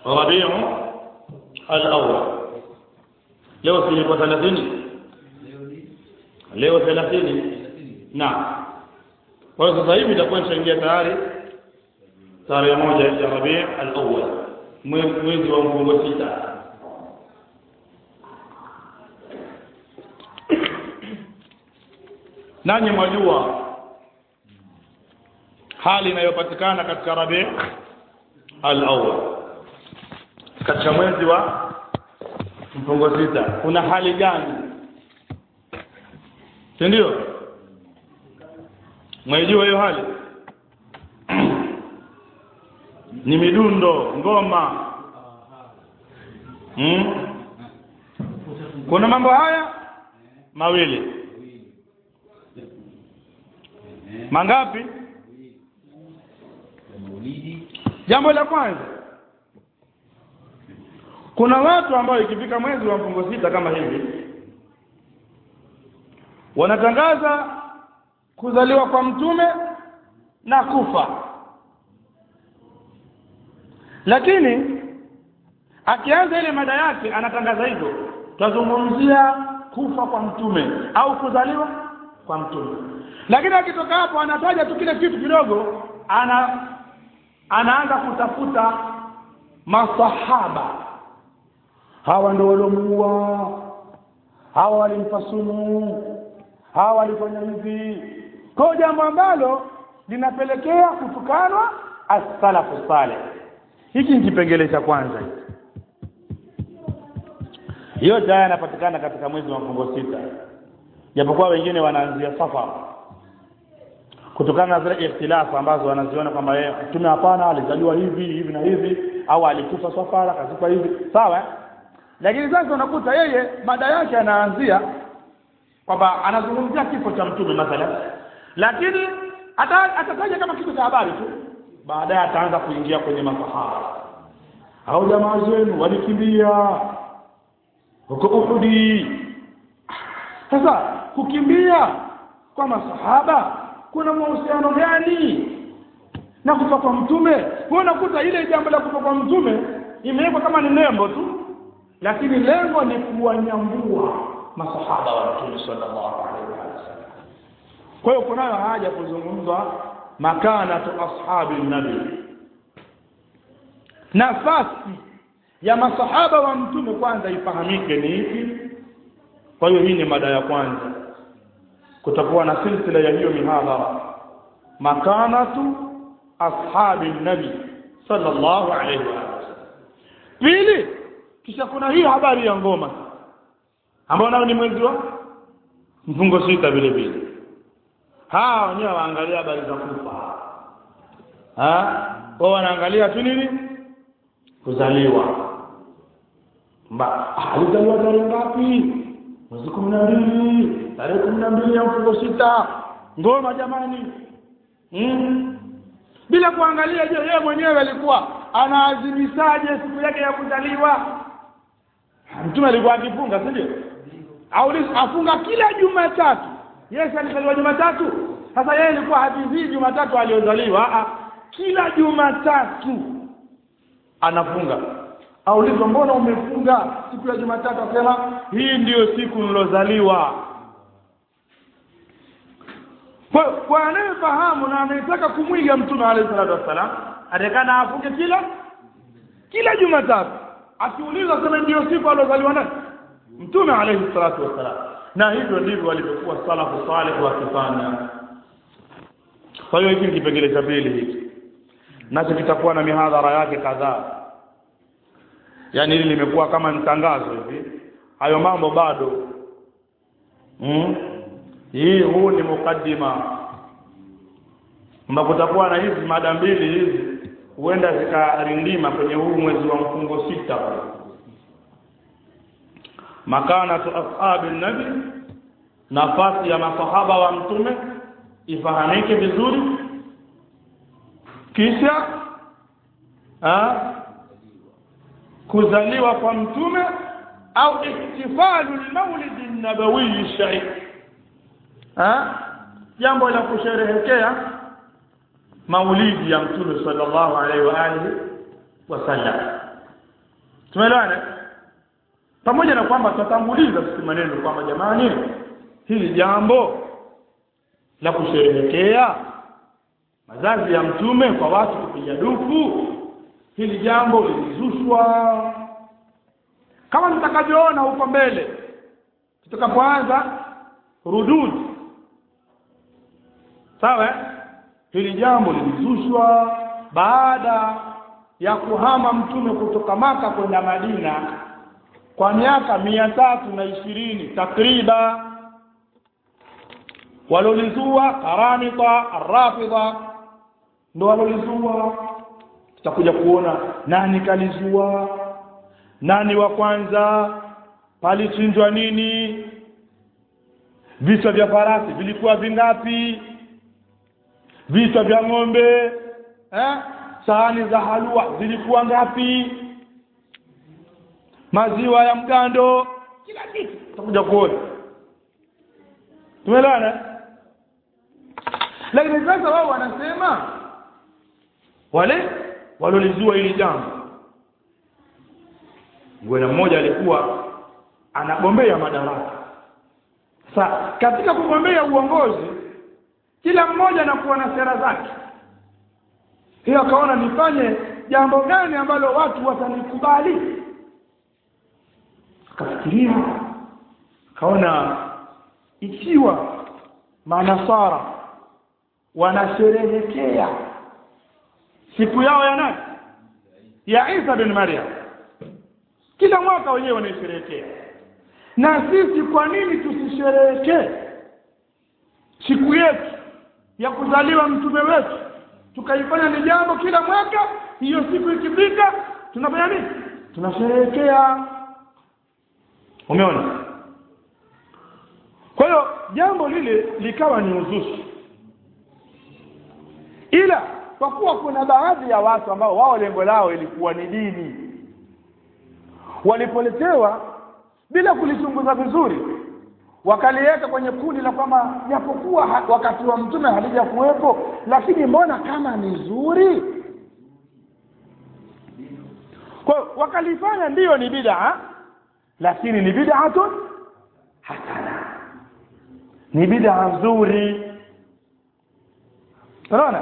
Rabi'u al-awwal. Leo si 30? Leo 30. Na kwa sasa hivi itakuwa ishaingia tayari tarehe 1 ya Rabi' al-awwal, mwezi wa mfungo 6. Nanyi mwajua hali inayopatikana katika Rabi' al-awwal, katika mwezi wa mfungo 6 kuna hali gani? Ndio mwajua hiyo hali ni midundo, ngoma. Kuna mambo haya mawili. Mangapi? Jambo la kwanza, kuna watu ambao ikifika mwezi wa mfungo 6 kama hivi wanatangaza kuzaliwa kwa mtume na kufa, lakini akianza ile mada yake anatangaza hivyo, tuzungumzia kufa kwa mtume au kuzaliwa kwa mtume. Lakini akitoka hapo anataja tu kile kitu kidogo, anaanza kutafuta masahaba, hawa ndio waliomuua, hawa walimfasumu, hawa walifanya hivi. Kwa jambo ambalo linapelekea kutukanwa as-salafu salih. Hiki ni kipengele cha kwanza. Yote haya yanapatikana katika mwezi wa mfungo 6. Japokuwa wengine wanaanzia Safar kutokana na zile ikhtilafu ambazo wanaziona kwamba mtume hapana alizaliwa hivi na hivi, au alikufa Safar akazipa hivi, sawa. Lakini sasa unakuta yeye mada yake anaanzia kwamba anazungumzia kifo cha mtume mathalan, lakini atataja kama kitu cha habari tu, baadaye ataanza kuingia kwenye masahaba. Hao jamaa zenu walikimbia huko Uhudi. Sasa kukimbia kwa masahaba kuna mahusiano gani na kufa kwa mtume? Unakuta ile jambo la kufa kwa mtume imewekwa kama ni nembo tu, lakini lengo ni kuwanyambua masahaba wa Mtume sallallahu alaihi wasallam. Kwa hiyo kuna haja kuzungumzwa makanatu ashabi nabi, nafasi ya masahaba wa mtume kwanza ifahamike ni ipi. Kwa hiyo hii ni mada ya kwanza. Kutakuwa na silsila ya hiyo mihadhara, makanatu ashabi nabi sallallahu alaihi wasallam. Pili, kisha kuna hii habari ya ngoma ambao nao ni mwezi wa mfungo 6 vile vile. Hao wenyewe waangalia habari za kufa. Wao wanaangalia tu nini? Kuzaliwa. Alizaliwa tarehe ngapi? Mwezi 12, tarehe 12 ya mfungo 6. Ngoma jamani. Bila kuangalia je, yeye mwenyewe alikuwa anaazimishaje siku yake ya kuzaliwa? Mtume alikuwa akifunga, si ndio? Au afunga kila Jumatatu. Yesu alizaliwa Jumatatu. Sasa yeye alikuwa hadithi Jumatatu aliozaliwa, kila Jumatatu anafunga. Aulizwa mbona umefunga siku ya Jumatatu? Akasema hii ndiyo siku nilozaliwa. Kwa anayefahamu na anayetaka kumwiga Mtume alayhi salatu wasallam, atakana afunge kila Jumatatu. Akiulizwa sema ndiyo siku alozaliwa nani? Mtume alayhi salatu wasallam. Na hivyo ndivyo walivyokuwa salafu salih wakifanya. Kwa hiyo hiki ni kipengele cha pili hiki. Nacho kitakuwa na mihadhara yake kadhaa. Yaani hili limekuwa kama mtangazo hivi. Hayo mambo bado. Huu ni mukaddima. Kutakuwa na hizi mada mbili hizi huenda zikarindima kwenye huu mwezi wa mfungo 6. Makanatu ashabi nabi, nafasi ya masahaba wa mtume ifahamike vizuri. Kisha kuzaliwa kwa mtume au ihtifalu al-maulid an-nabawi sharif, jambo la kusherehekea maulidi ya mtume sallallahu alaihi wa alihi wasallam. Tumeelewana? Pamoja na kwamba tutatanguliza maneno kwamba jamani, hili jambo la kusherehekea mazazi ya mtume kwa watu kupiga dufu, hili jambo lilizushwa kama mtakavyoona huko mbele tutakapoanza rudud. Sawa? Hili jambo lilizushwa baada ya kuhama mtume kutoka Maka kwenda Madina kwa miaka 320 takriban. Walolizua Karamita Ar-Rafidha ndio walolizua. Tutakuja kuona nani kalizua, nani wa kwanza, palichinjwa nini, vichwa vya farasi vilikuwa vingapi, vichwa vya ng'ombe, sahani za halwa zilikuwa ngapi, maziwa ya mgando, kila kitu tutakuja kuona. Tumeelewana? Lakini sasa wao wanasema wale walolizua hili jambo, bwana mmoja alikuwa anagombea madaraka. Sasa katika kugombea uongozi kila mmoja anakuwa na sera zake. Hiyo akaona nifanye jambo gani ambalo watu watanikubali. Akafikiria, kaona ikiwa manasara wanasherehekea siku yao ya nani, ya Isa bin Maryam, kila mwaka wenyewe wanasherehekea, na sisi kwa nini tusisherehekee siku yetu ya kuzaliwa mtume wetu, tukaifanya ni jambo kila mwaka? Hiyo siku ikifika tunafanya nini? Tunasherehekea. Umeona? Kwa hiyo jambo lile likawa ni uzushi, ila kwa kuwa kuna baadhi ya watu ambao wao lengo lao ilikuwa ni dini, walipoletewa bila kulichunguza vizuri wakaliweka kwenye kundi la kwamba japokuwa wakati wa mtume halija kuwepo, lakini mbona kama ni nzuri, kwa wakalifanya ndio ni bid'a, lakini ni bid'atun hasana, ni bid'a nzuri. Unaona?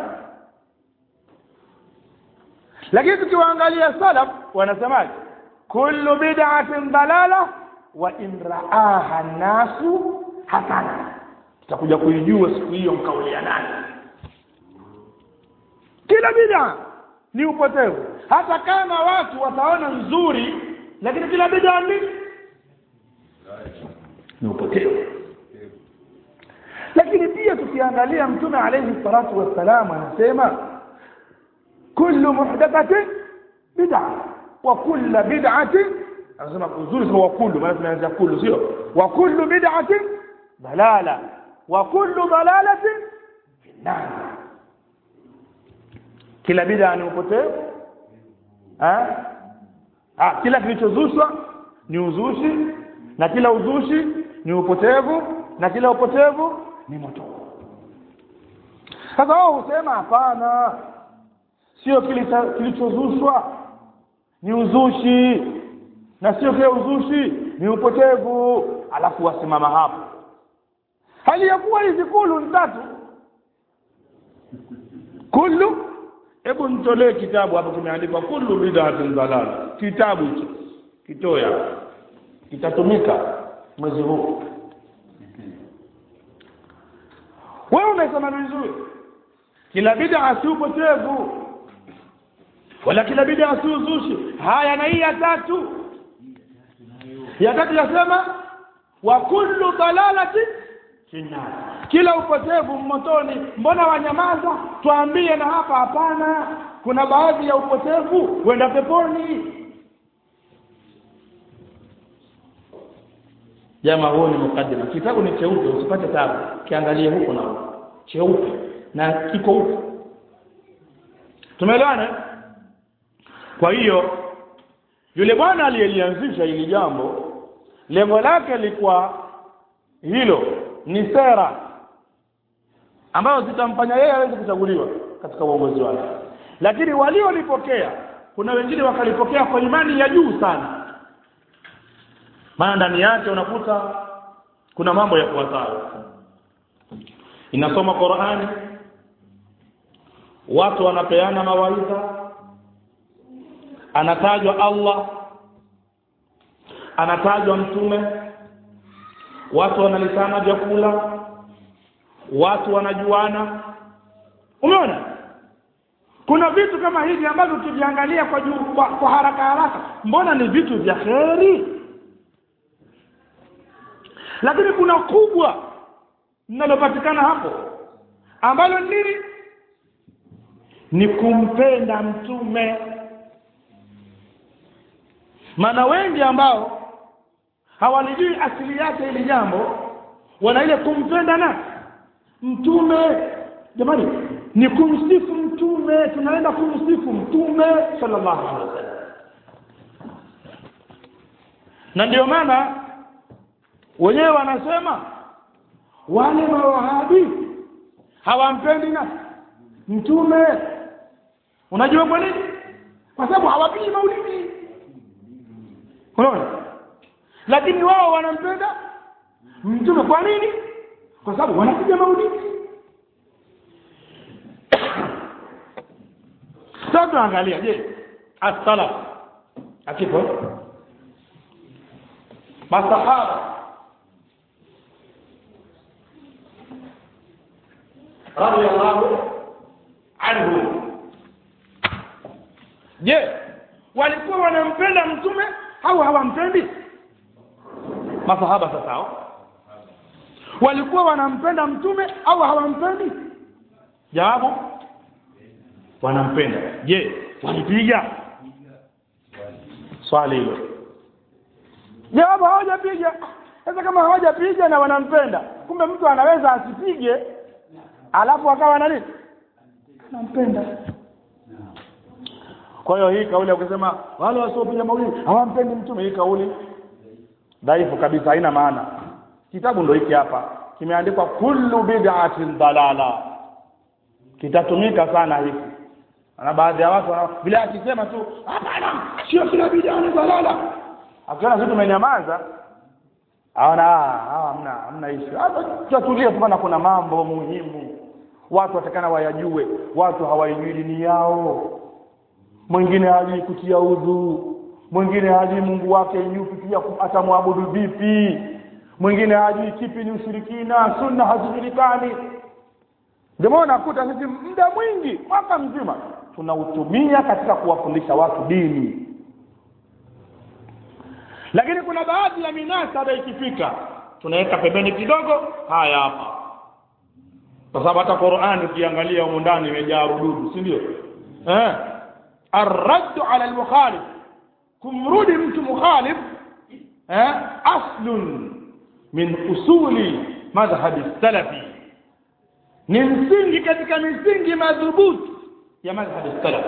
Lakini tukiwaangalia salaf wanasemaje? Kullu bid'atin dalala wa in ra'aha an-nasu hasana. Tutakuja kuijua siku hiyo mkaulia nani. Kila bid'a ni upotevu, hata kama watu wataona nzuri, lakini kila bid'a ni upotevu. Lakini pia tukiangalia mtume alayhi salatu wassalam anasema kullu muhdathatin bid'a wa kullu bid'atin, anasema uzuri wa kullu, maana tunaanza kullu sio, wa kullu bid'atin dalala wa kullu dalalatin fi an-nar. Kila bid'a ni upotevu, kila kilichozushwa ni uzushi, na kila uzushi ni upotevu, na kila upotevu ni moto. Sasa wao husema hapana, sio kilichozushwa ni uzushi, na sio kile uzushi ni upotevu, alafu wasimama hapo. Hali ya kuwa hizi kulu ni tatu. Kullu, hebu nitolee kitabu hapo kimeandikwa kullu bid'atin dalala. Kitabu hicho kitoya, kitatumika mwezi huu. Wewe umesema vizuri, kila bid'a si upotevu, wala kila bid'a si uzushi. Haya, na hii ya tatu yasema wa kullu dalalati finnar, kila upotevu motoni. Mbona wanyamaza? Tuambie na hapa. Hapana, kuna baadhi ya upotevu wenda peponi. Jamaa, huo ni mukaddima. Kitabu ni cheupe, usipate tabu, kiangalie huko na huko, cheupe na kiko huko. Tumeelewana? Kwa hiyo yule bwana aliyelianzisha hili jambo, lengo lake lilikuwa hilo, ni sera ambayo zitamfanya yeye aweze kuchaguliwa katika uongozi wake. Lakini waliolipokea kuna wengine wakalipokea kwa imani ya juu sana, maana ndani yake unakuta kuna mambo ya kufuatayo. Inasoma Qur'ani, watu wanapeana mawaidha, anatajwa Allah, anatajwa mtume, watu wanalisana vyakula, watu wanajuana. Umeona? Kuna vitu kama hivi ambavyo tukiangalia kwa haraka haraka mbona ni vitu vya kheri, lakini kuna kubwa linalopatikana hapo ambalo nini? Ni kumpenda mtume. Maana wengi ambao hawalijui asili yake ile jambo wana ile kumpenda na mtume. Jamani, ni kumsifu mtume, tunaenda kumsifu mtume sallallahu alaihi wasallam. Na ndio maana wenyewe wanasema wale mawahabi hawampendi na mtume. Unajua kwa nini? Kwa sababu hawapigi maulidi. Unaona? Lakini wao wanampenda mtume. Kwa nini? Kwa sababu wanapiga maulidi. Sasa angalia, je, as-salaf akipo masahaba radiyallahu anhu, je, walikuwa wanampenda mtume au hawampendi? Masahaba sasa walikuwa wanampenda mtume au hawampendi? Jawabu, wanampenda. Je, walipiga? Swali hilo. Jawabu, hawajapiga. Sasa kama hawajapiga na wanampenda, kumbe mtu anaweza asipige alafu akawa na nini? Anampenda. Kwa hiyo hii kauli ya kusema wale wasiopiga maulidi hawampendi mtume, hii kauli dhaifu kabisa, haina maana. Kitabu ndio hiki hapa, kimeandikwa kullu bid'atin dalala, kitatumika sana hiki. Na baadhi ya watu bila akisema tu hapana, sio kila bid'a ni dalala, akiona sisi tumenyamaza hawana hamna issue. Hata tutulie tu, maana kuna mambo muhimu watu watakana wayajue. Watu hawajui dini yao. Mwingine hajui kutia udhu, mwingine hajui Mungu wake yupi, pia atamwabudu vipi, mwingine hajui kipi ni ushirikina, sunna hazijulikani. Ndio maana nakuta sisi muda mwingi mwaka mzima tunautumia katika kuwafundisha watu dini. Lakini kuna baadhi ya minasaba ikifika tunaweka pembeni kidogo, haya hapa. Kwa sababu hata Qur'ani ukiangalia huko ndani imejaa rududu, si ndio? Ar-radd 'ala al-mukhalif, kumrudi mtu mukhalif, aslun min usuli madhhabi salafi, ni msingi katika misingi madhubuti ya madhhabi salafi.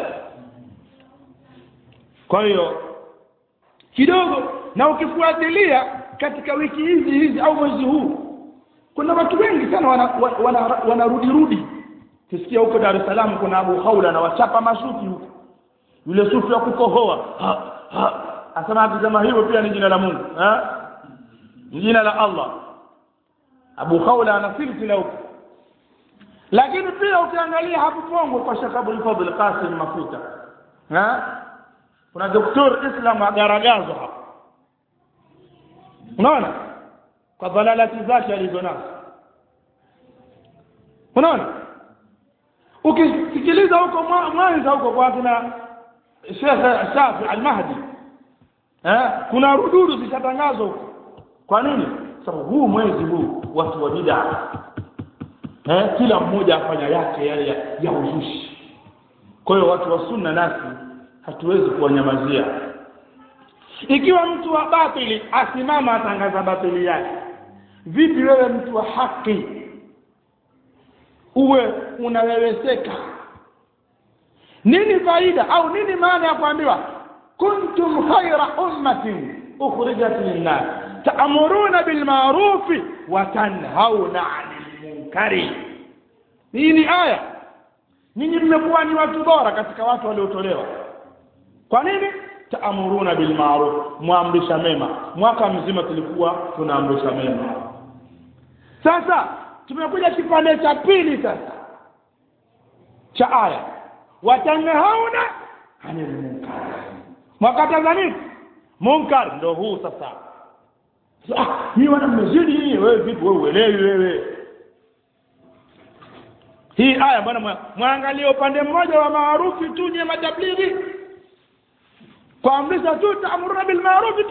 Kwa hiyo kidogo, na ukifuatilia katika wiki hizi au mwezi huu, kuna watu wengi sana wanarudi. Tusikia huko Dar es Salaam kuna Abu Khawla na wachapa masufi huko. Yule sufi wa kukohoa asema akisema hivyo pia ni jina la Mungu, jina la Allah. Abu Khawla ana silsila huko. Lakini pia ukiangalia hapo Bongo kwa Sheikh Abdul Fadhil Qasim Mafuta, kuna Dr. Islam agaragazo hapo. Unaona? Kwa dalalati zake alizonazo. Unaona? Ukisikiliza huko Mwanza huko kwa kina Sheikh Shafi Al-Mahdi, kuna rududu zishatangazwa huko. Kwa nini? Sababu huu mwezi huu watu wa bid'a, kila mmoja afanya yake yale ya uzushi. Kwa hiyo watu wa sunna nasi hatuwezi kuwanyamazia. Ikiwa mtu wa batili asimama atangaza batili yake, vipi wewe mtu wa haki uwe unaweweseka? Nini faida au nini maana ya kuambiwa kuntum khayra ummatin ukhrijat lin-nas ta'muruna bil ma'ruf wa tanhauna 'anil munkari? Hii ni aya. Ninyi mmekuwa ni watu bora katika watu waliotolewa. Kwa nini? Ta'muruna bil ma'ruf, muamrisha mema. Mwaka mzima tulikuwa tunaamrisha mema. Sasa tumekuja kipande cha pili sasa cha aya, watanhauna 'anil munkar, mwakataza nini? Munkar. Ndio huu sasa. Ni wana mmezidi wewe, vipi wewe uelewi wewe? Hii aya bwana, mwangalie upande mmoja wa maarufi tu, nye matablighi kuamrisha tu, ta'muruna bil ma'ruf tu.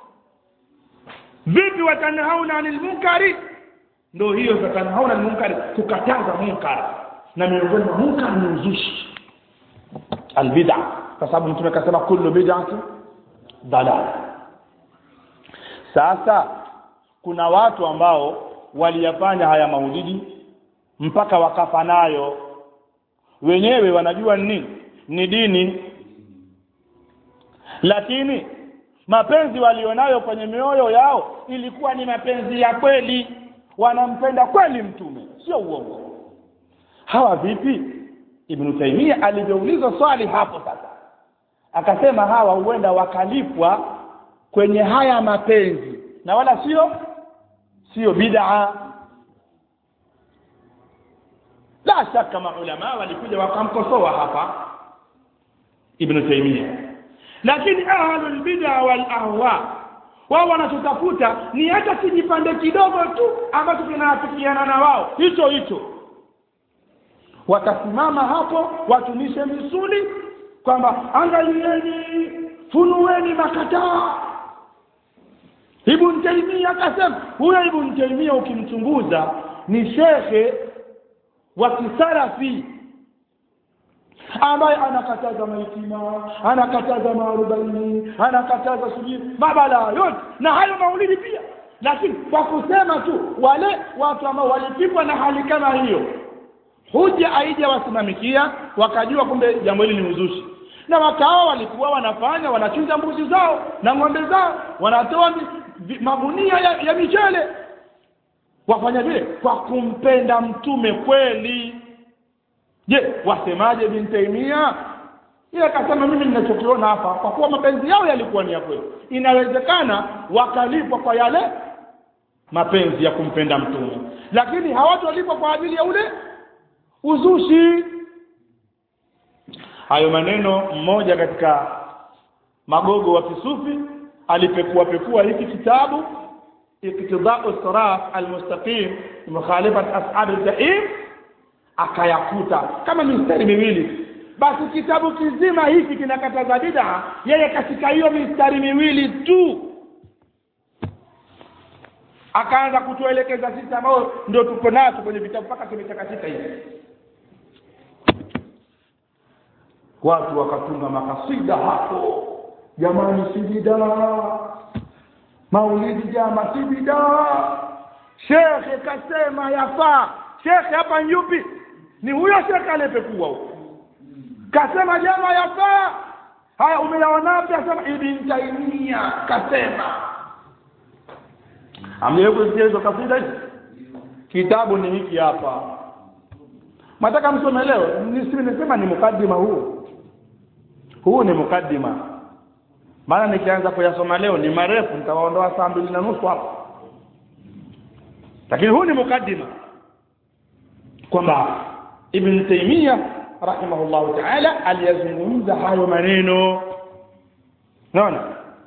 Vipi watanhauna 'anil munkari? Ndio hiyo watanhauna 'anil munkari, kukataza munkar. Na miongoni mwa munkar ni uzushi, albid'a, kwa sababu mtume akasema kullu bid'atin dalal. Sasa kuna watu ambao waliyafanya haya maulidi mpaka wakafa nayo, wenyewe wanajua nini ni dini, lakini mapenzi walionayo kwenye mioyo yao ilikuwa ni mapenzi ya kweli, wanampenda kweli mtume, sio uongo. Hawa vipi? Ibn Taymiyyah aliulizwa swali hapo sasa, akasema hawa huenda wakalipwa kwenye haya mapenzi na wala sio bid'a. La shaka maulama walikuja wakamkosoa hapa Ibn Taymiyyah, lakini ahlul bid'a wal ahwa wao wanachotafuta ni hata kijipande kidogo tu ambacho kinaafikiana na wao, hicho watasimama hapo watunishe misuli kwamba angalieni, funueni makataa. Ibn Taymiyyah akasema, huyo Ibn Taymiyyah ukimchunguza ni shekhe wa kisalafi ambaye anakataza maitima, anakataza maarubaini, anakataza sujud, mabala yote na hayo maulidi pia. Lakini kwa kusema tu, wale watu ambao walipikwa na hali kama hiyo, huja aija wasimamikia, wakajua kumbe jambo hili ni uzushi, na wakao walikuwa wanafanya, wanachinja mbuzi zao na ng'ombe zao, wanatoa magunia ya michele, wafanya vile kwa kumpenda mtume kweli. Je, wasemaje Ibn Taymiyyah? Yeye akasema mimi ninachokiona hapa, kwa kuwa mapenzi yao yalikuwa ni ya kweli, inawezekana wakalipwa kwa yale mapenzi ya kumpenda mtume, lakini hawatolipwa kwa ajili ya ule uzushi. Hayo maneno mmoja katika magogo wa kisufi alipekua hiki kitabu Iqtida'u Sirat al-Mustaqim mukhalifat ashab al-jahim, akayakuta kama mistari miwili. Basi kitabu kizima hiki kinakataza bid'a, yeye katika hiyo mistari miwili tu akaanza kutuelekeza sisi ambao ndio tuko nacho kwenye vitabu mpaka kimechakatika hivi. Watu wakatunga makasida hapo, jamani si bid'a, maulidi jama si bid'a, shekhe kasema yafaa. Shekhe hapa yupi? Ni huyo shekhe aliyepekua huko, kasema jama yafaa. Haya umeyaona wapi? Asema Ibn Taymiyyah kasema. Amliyeko hizo kasida hizi, kitabu ni hiki hapa, mataka msome leo. Nisema ni mukaddima huu ni mukaddima, maana nikianza kuyasoma leo ni marefu, nitawaondoa saa 2:30 hapo, lakini huu ni mukaddima kwamba Ibn Taymiyyah rahimahullah ta'ala aliyazungumza hayo maneno. Naona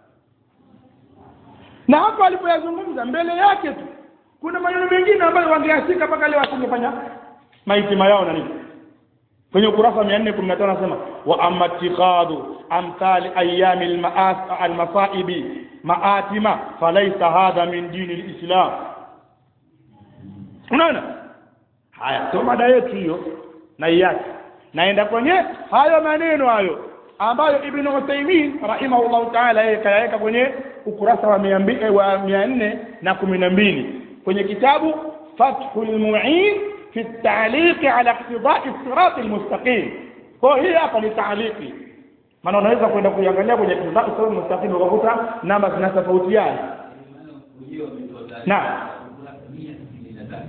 na hapo alipoyazungumza mbele yake tu kuna maneno mengine ambayo wangeashika mpaka leo asingefanya maitima yao na nini. Kwenye ukurasa 415 anasema wa amma ittikhadhu amthal ayami al-masaibi maatima falaysa hadha min dini al-islam. Unaona haya, so mada yetu hiyo na yake naenda kwenye hayo maneno hayo ambayo Ibn Uthaymeen rahimahullah ta'ala yeye kayaweka kwenye ukurasa wa 412 kwenye kitabu Fathul Mu'in في التعليق على اقتضاء الصراط المستقيم. Kwa hiyo hapa ni ta'liqi, maana unaweza kwenda kuangalia kwenye iqtida' as-sirat al-mustaqim ukakuta namba zinatofautiana. Na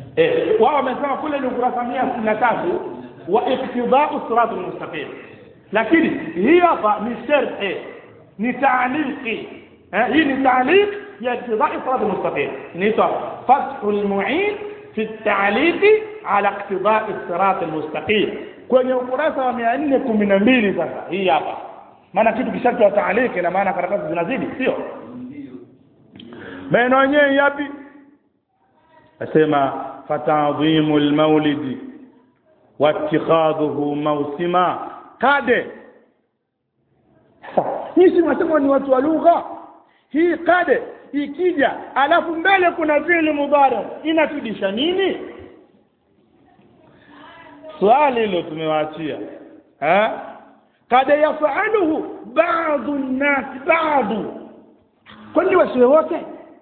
wao wamesema kule ni ukurasa 163 wa iqtida' as-sirat al-mustaqim, lakini hii hapa ni sharh ni ta'liqi hii ni ta'liq ya iqtida'i sirat al-mustaqim inaitwa fathul mu'in fi at-ta'liq ala iqtida'i sirat al-mustaqim kwenye ukurasa wa 412 sasa hii hapa maana kitu kishakiwa ta'liq na maana karatasi zinazidi sio maneno yenyewe yapi asema fata'dhimul maulidi wattikhadhuhu mawsima kade hizi mnasema ni watu wa lugha hii kade ikija alafu mbele kuna fi'l mudhari inatudisha nini swali hilo tumewaachia kade yafaluhu baadhi an-nas baadhi kwani wasiwe wote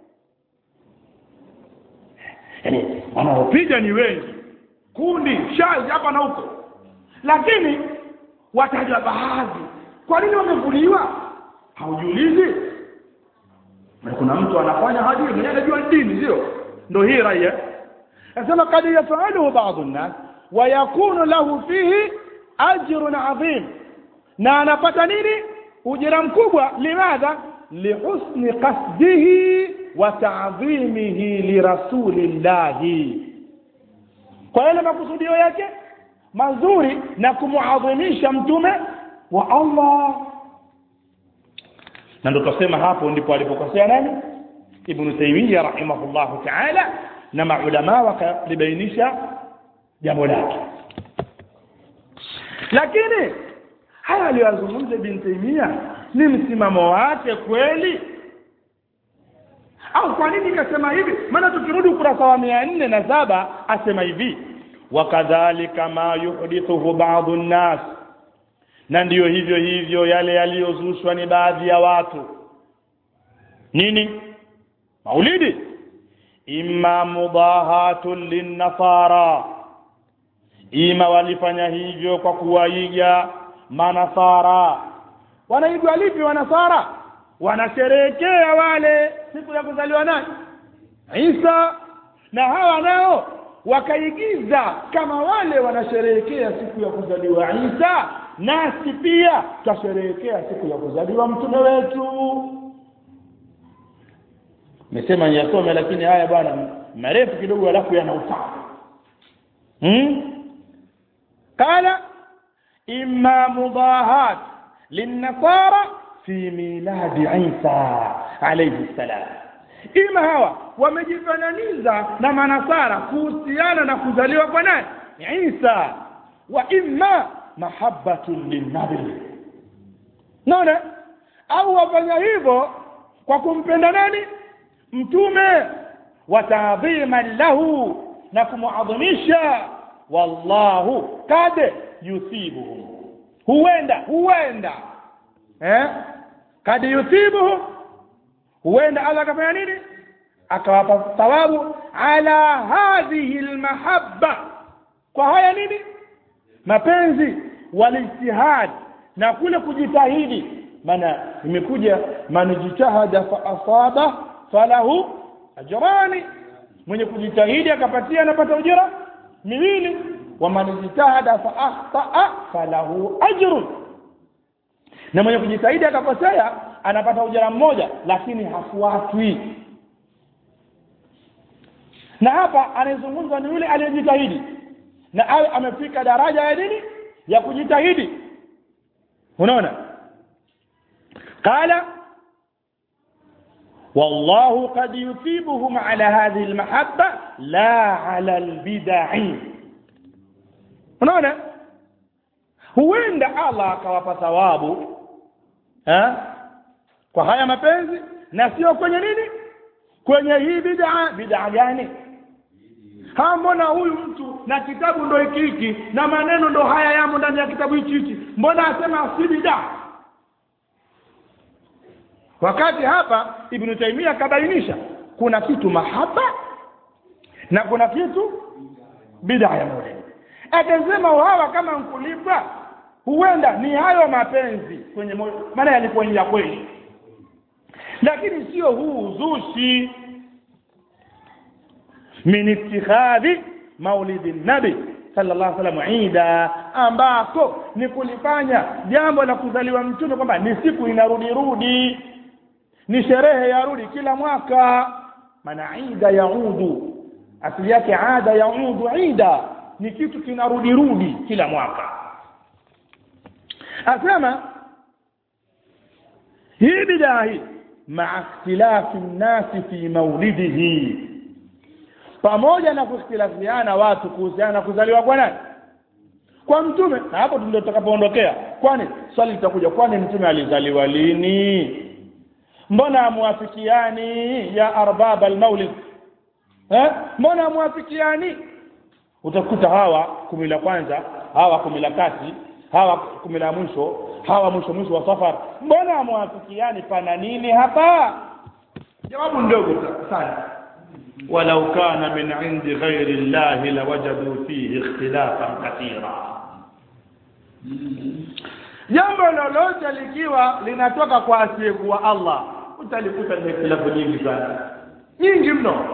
yani wanaopiga ni wengi kundi shazi hapa na huko lakini wataja baadhi kwa nini wamevuliwa haujiulizi kuna mtu anafanya hadi mwenyewe anajua dini sio ndio hii raia anasema kad yafaluhu baadhi an-nas wa yakunu lahu fihi ajrun adhim na anapata nini ujira mkubwa limadha lihusni qasdihi wa ta'dhimihi li rasulillahi kwa ile makusudio yake mazuri na kumuadhimisha mtume wa Allah na ndio tusema hapo ndipo alipokosea nani Ibn Taymiyyah rahimahullah ta'ala na maulama wakalibainisha jambo lake lakini haya aliyozungumza Ibn Taymiyyah ni msimamo wake kweli au kwa nini kasema hivi maana tukirudi ukurasa wa 407 asema hivi wakadhalika ma yuhdithu ba'dhu an-nas na ndio hivyo hivyo yale yaliyozushwa ni baadhi ya watu nini maulidi imma mudahatun lin-nasara ima walifanya hivyo kwa kuwaiga manasara wanaigwa lipi wanasara wanasherehekea wale siku ya kuzaliwa nani Isa na hawa nao wakaigiza kama wale wanasherehekea siku ya kuzaliwa Isa nasi pia tutasherehekea siku ya kuzaliwa mtume wetu nimesema niyasome lakini haya bwana marefu kidogo alafu yana usawa qala imma mudahat lin-nasara fi milad Isa alayhi salam ima hawa wamejifananiza na manasara kuhusiana na kuzaliwa kwa nani Isa wa imma mahabbatun lin-nabi naona au wafanya hivyo kwa kumpenda nani mtume wa ta'dhiman lahu na kumuadhimisha wallahu kad yuthibuhum huenda kad yuthibuhum huenda Allah akafanya nini akawapa thawabu ala hadhihi almahabba kwa haya nini mapenzi walijtihad na kule kujitahidi maana imekuja manijitahada fa asaba falahu ajrani mwenye kujitahidi akapatia anapata ujira miwili wa manijitahada fa akhta falahu ajrun na mwenye kujitahidi akakosea anapata ujira mmoja lakini hafuatwi na hapa anazungumza ni yule aliyejitahidi na awe amefika daraja ya nini ya kujitahidi unaona qala wallahu qad yuthibuhum ala hadhihi almahabba la ala albid'i unaona huenda Allah akawapa thawabu kwa haya mapenzi na sio kwenye nini kwenye hii bid'a gani mbona huyu mtu na kitabu ndo hiki na maneno ndo haya yamo ndani ya kitabu hiki mbona asema si bid'a wakati hapa Ibn Taymiyyah kabainisha kuna kitu mahaba na kuna kitu bid'a ya moja akasema hawa kama mkulipa huenda ni hayo mapenzi kwenye moyo maana yalipoingia kweli lakini sio huu uzushi min ittikhadhi maulidin nabi sallallahu alaihi wasallam ida, ambako ni kulifanya jambo la kuzaliwa mtume kwamba ni siku inarudi, ni sherehe yarudi kila mwaka. Maana ida yaudu, asili yake ada yaudu, ida ni kitu kinarudi kila mwaka. Asema hii bid'a hii ma'a ikhtilafi an-nasi fi maulidihi, pamoja na kuikhtilafiana watu kuhusiana na kuzaliwa kwa nani, kwa mtume. Na hapo ndio tutakapoondokea, kwani swali litakuja, kwani mtume alizaliwa lini? Mbona muafikiani ya arbab al-maulid? Mbona muafikiani? Utakuta hawa 10 la kwanza, hawa 10 la kati, hawa 10 la mwisho, hawa mwisho wa safar. Mbona muafikiani, pana nini hapa? Jawabu ndogo sana, walau kana min indi ghairi llahi lawajadu fihi ikhtilafan kathira. Jambo lolote likiwa linatoka kwa asiyekuwa Allah, utalikuta ni ikhtilafu nyingi sana, nyingi mno.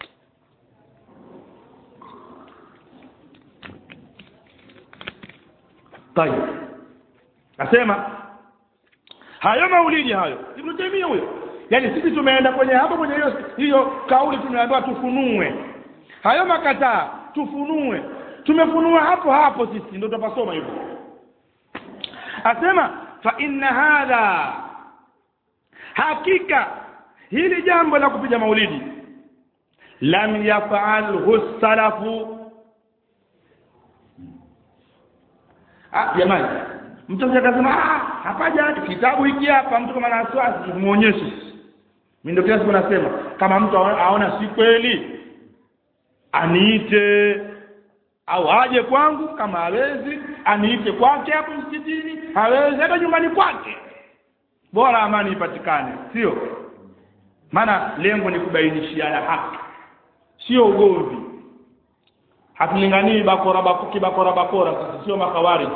Tayeb, nasema hayo maulidi hayo Ibn Taymiyyah huyo, yani sisi tumeenda kwenye hapo kwenye hiyo kauli, tumeambiwa tufunue hayo makataa, tufunue, tumefunua hapo sisi ndio tutapasoma hivyo. Asema fa inna hadha, hakika hili jambo la kupiga maulidi, lam yaf'alhu salafu. Jamani, mtu akasema hapaja kitabu hiki hapa, mtu kama ana wasiwasi muonyeshe. Mimi ndio kiasi nasema, kama mtu aona si kweli aniite au aje kwangu, kama hawezi aniite kwake hapo msikitini, hawezi hata nyumbani kwake, bora amani ipatikane, sio? Maana lengo ni kubainishiana haki, sio ugomvi. Hatulinganii bakora, sio makawarij.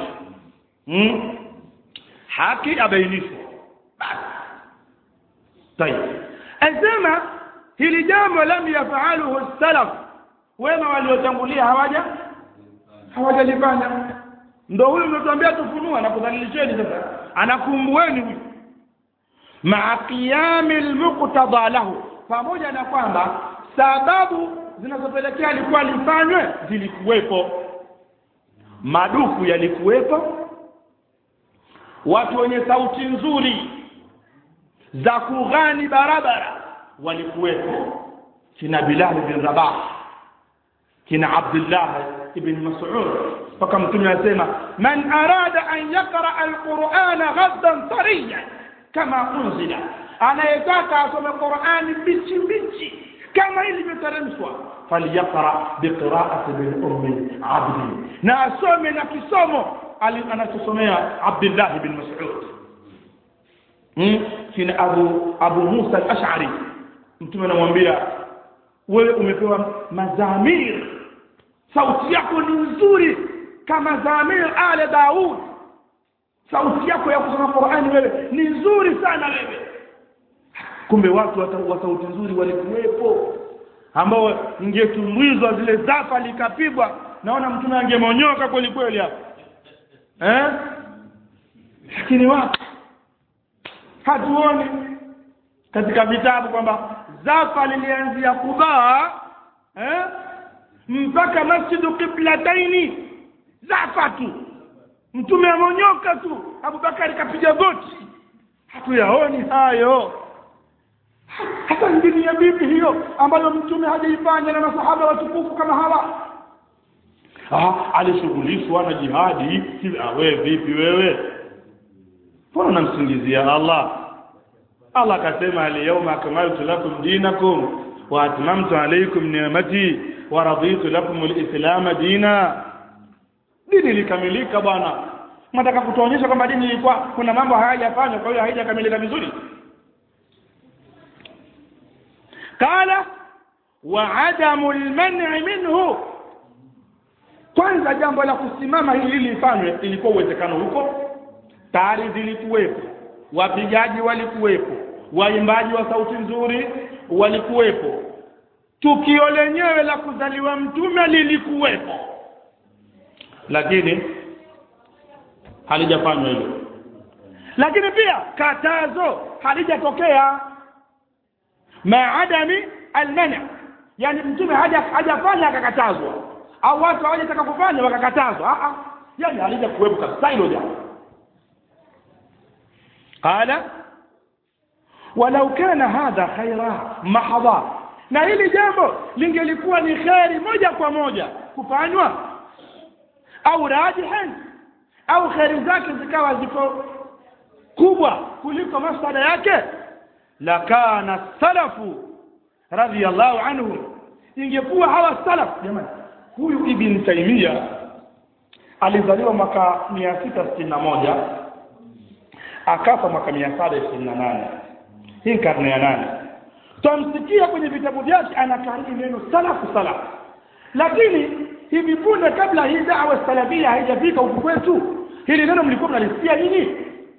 Haki abainishwe basi. Tayeb, asema hili jambo lam yafaluhu salaf, wema waliotangulia hawajalifanya. Ndio huyu mnatuambia tufunua na kudhalilisheni, sasa anakumbueni huyu ma'a qiyamil muqtada lahu, pamoja na kwamba sababu zinazopelekea alikuwa lifanywe zilikuwepo. Madufu yalikuwepo, watu wenye sauti nzuri za kughani barabara walikuwepo, kina Bilal bin Rabah, kina Abdullah ibn Mas'ud. Mpaka mtume anasema man arada an yaqra al-Qur'ana ghaddan tariyan kama unzila, anayetaka asome Qur'ani bichi kama ilivyoteremshwa, falyaqra biqira'ati bil ummi abdi, na asome na kisomo anachosomea Abdullah ibn Mas'ud. Kina Abu Musa al-Ash'ari, mtume anamwambia wewe umepewa mazamir, sauti yako ni nzuri kama zamir ala Daud, sauti yako ya kusoma Qur'ani wewe ni nzuri sana wewe. Kumbe watu wa sauti nzuri walikuwepo, ambao ingetumwizwa zile zafa likapigwa, naona mtume angemonyoka kweli kweli hapo. Lakini watu hatuoni katika vitabu kwamba zafa lilianzia Quba mpaka Masjidu Qiblataini, zafa tu, mtume amonyoka tu, Abubakar kapiga goti. Hatuyaoni hayo. Hata ndini ya bibi hiyo ambayo mtume hajaifanya na masahaba watukufu kama hawa. Alishughulishwa na jihadi, wewe vipi wewe? Mbona unamsingizia Allah? Allah akasema al-yawma akmaltu lakum dinakum wa atmamtu alaykum ni'mati wa raditu lakum al-islam dina. Dini likamilika bwana. Mnataka kutuonyesha kwamba dini ilikuwa kuna mambo hayajafanywa, kwa hiyo haijakamilika vizuri? Kala wa adamu al-man'i minhu, kwanza jambo la kusimama hili lifanywe ilikuwa uwezekano huko, tayari zilikuwepo, wapigaji walikuwepo, waimbaji wa sauti nzuri walikuwepo, tukio lenyewe la kuzaliwa mtume lilikuwepo. lakini halijafanywa hilo. Lakini pia katazo halijatokea maadami almana, yani mtume hajafanya akakatazwa au watu hawajataka kufanya wakakatazwa, yani halijakuwepo kabisa hilo jambo. Qala walau kana hadha khaira mahdha, na hili jambo lingelikuwa ni khairi moja kwa moja kufanywa, au rajihan, au khairi zake zikawa ziko kubwa kuliko mafsada yake, la kana salafu radiyallahu anhum, ingekuwa hawa salaf. Jamani, huyu Ibn Taymiyyah alizaliwa mwaka 661 akafa mwaka 728. Hii karne ya 8. Tumsikia kwenye vitabu vyake anakariri neno salafu. Lakini hivi punde kabla hii da'wa salafia haijafika huku kwetu, hili neno mlikuwa mnalisikia nini?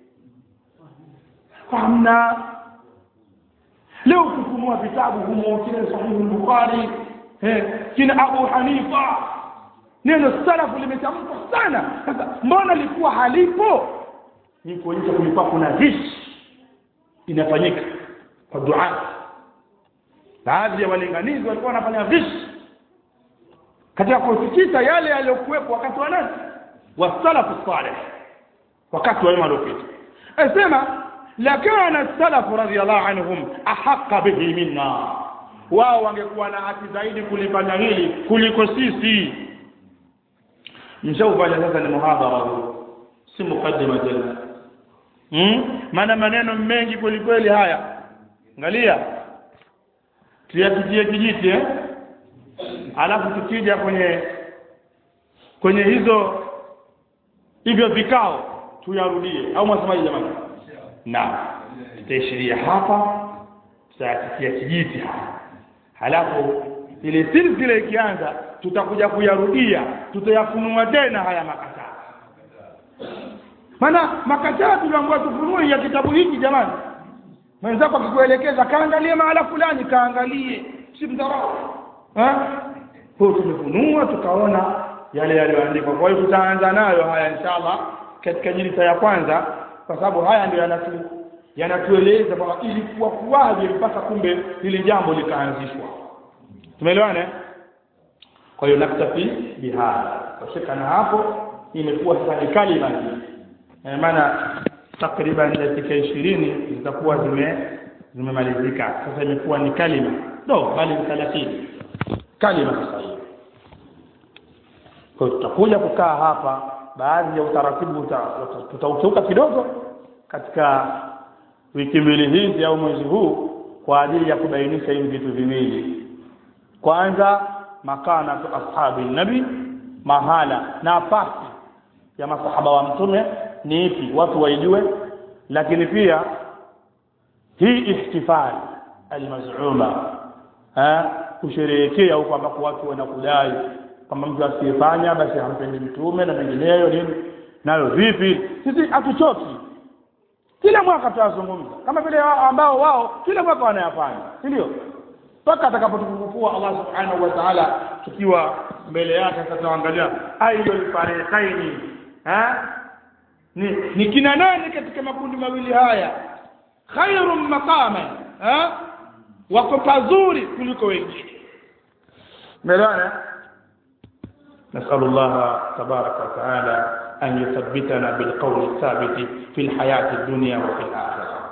Hamna. Leo kukumua vitabu humo kile Sahih al-Bukhari, kina Abu Hanifa, neno salafu limetamkwa sana. Sasa mbona likuwa halipo? Ni kuonyesha kulikuwa kuna dhishi inafanyika kwa dua. Baadhi ya walinganizi walikuwa wanafanya dhishi katika kusikita yale yaliyokuwepo wakati wa nani? Wa salafu salih, wakati wa wema waliopita. Asema la kana salafu radiyallahu anhum ahaqqa bihi minna, wao wangekuwa na haki zaidi kulifanya hili kuliko sisi. Mshaufanya sasa ni muhadhara huu, si mukaddima tena. Maana maneno mengi kweli haya. Angalia, tuyapitie kijiti alafu tukija kwenye hivyo vikao tuyarudie, au msemaji jamani? Na tutaishiria hapa, tutayapitia kijiti hapa, halafu ile silsila ikianza tutakuja kuyarudia, tutayafunua tena haya makataa. Maana makataa tuliambiwa tufunue ya kitabu hiki jamani. Mwenzako akikuelekeza kaangalie mahala fulani, kaangalie, si mdharau. Kwa tumefunua tukaona yale yaliyoandikwa. Kwa hiyo tutaanza nayo haya inshallah katika jilsa ya kwanza, kwa sababu haya ndio yanatueleza kwamba ilikuwa kuwaje mpaka kumbe hili jambo likaanzishwa. Tumeelewana? Kwa hiyo naktafi bihadha. Kwa na hapo imekuwa sasa ni kalima hii. Maana takriban dakika 20 zitakuwa zimemalizika. Sasa imekuwa ni kalima. Bali 30. Kalima sasa hivi. Kwa tutakuja kukaa hapa, baadhi ya utaratibu tutaucheuka kidogo katika wiki mbili hizi au mwezi huu kwa ajili ya kubainisha hivi vitu viwili. Kwanza, makana tu ashabi nabi, mahala na nafasi ya masahaba wa mtume ni ipi, watu waijue. Lakini pia hii ihtifali almaz'uma, kusherehekea huko ambako watu wanakudai kama mtu asifanya basi hampendi mtume na mengineyo nini, nayo vipi? Sisi hatuchoki, kila mwaka tunazungumza kama vile ambao wao kila mwaka wanayafanya, si ndio? Mpaka atakapotukufua Allah subhanahu wa ta'ala, tukiwa mbele yake tutaangalia ayyul fariqaini, ni kina nani katika makundi mawili haya khairum maqaman, wako pazuri kuliko wengine. Mbelana نسأل الله تبارك وتعالى أن يثبتنا بالقول الثابت في الحياة الدنيا وفي الآخرة.